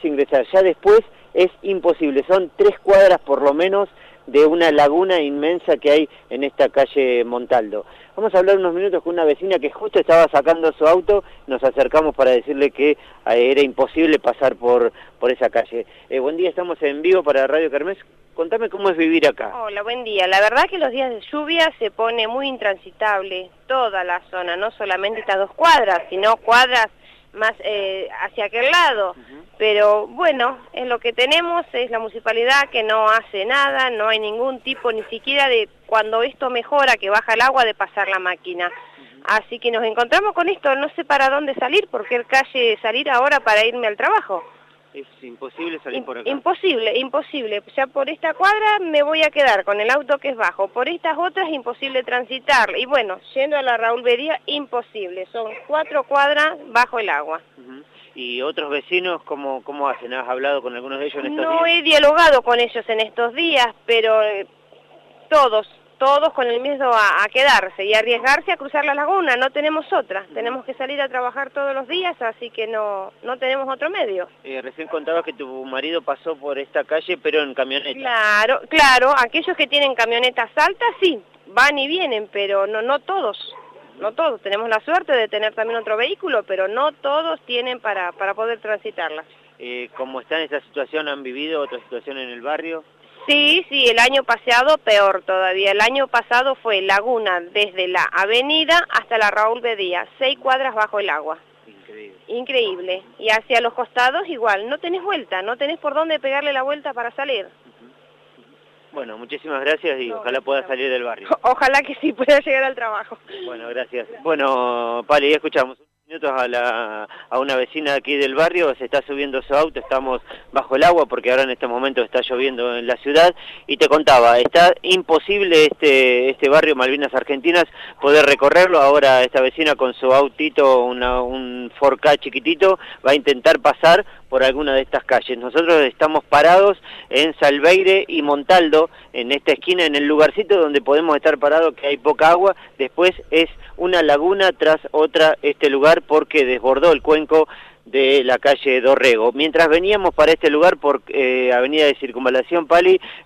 ingresar. Ya después es imposible, son 3 cuadras por lo menos de una laguna inmensa que hay en esta calle Montaldo. Vamos a hablar unos minutos con una vecina que justo estaba sacando su auto, nos acercamos para decirle que era imposible pasar por esa calle. Buen día, estamos en vivo para Radio Kermés. Contame cómo es vivir acá. Hola, buen día. La verdad que los días de lluvia se pone muy intransitable toda la zona, no solamente estas 2 cuadras, sino cuadras más hacia aquel lado. Pero bueno, es lo que tenemos, es la municipalidad que no hace nada, no hay ningún tipo ni siquiera de cuando esto mejora, que baja el agua, de pasar la máquina. Así que nos encontramos con esto, no sé para dónde salir, por qué calle salir ahora para irme al trabajo. Es imposible salir por acá. Imposible, imposible. Ya por esta cuadra me voy a quedar con el auto que es bajo. Por estas otras imposible transitar. Y bueno, yendo a la Raúl Bedía, imposible. Son 4 cuadras bajo el agua. ¿Y otros vecinos cómo hacen? ¿Has hablado con algunos de ellos en estos días? No he dialogado con ellos en estos días, pero todos con el miedo a quedarse y arriesgarse a cruzar la laguna. No tenemos otra. Tenemos que salir a trabajar todos los días, así que no tenemos otro medio. Recién contabas que tu marido pasó por esta calle, pero en camioneta. Claro. Aquellos que tienen camionetas altas, sí, van y vienen, pero no todos. No todos. Tenemos la suerte de tener también otro vehículo, pero no todos tienen para poder transitarla. ¿Cómo está en esta situación? ¿Han vivido otra situación en el barrio? Sí, el año pasado peor todavía. El año pasado fue laguna desde la avenida hasta la Raúl Bedía, 6 cuadras bajo el agua. Increíble. Y hacia los costados igual, no tenés vuelta, no tenés por dónde pegarle la vuelta para salir. Bueno, muchísimas gracias y ojalá pueda salir del barrio. Ojalá que sí pueda llegar al trabajo. Bueno, gracias. Bueno, Pali, ya escuchamos minutos a una vecina aquí del barrio, se está subiendo su auto, estamos bajo el agua porque ahora en este momento está lloviendo en la ciudad y te contaba, está imposible este barrio Malvinas Argentinas poder recorrerlo. Ahora esta vecina con su autito, un 4K chiquitito, va a intentar pasar por alguna de estas calles. Nosotros estamos parados en Salveire y Montaldo, en esta esquina, en el lugarcito donde podemos estar parados, que hay poca agua. Después es una laguna tras otra este lugar porque desbordó el cuenco de la calle Dorrego. Mientras veníamos para este lugar por Avenida de Circunvalación, Pali,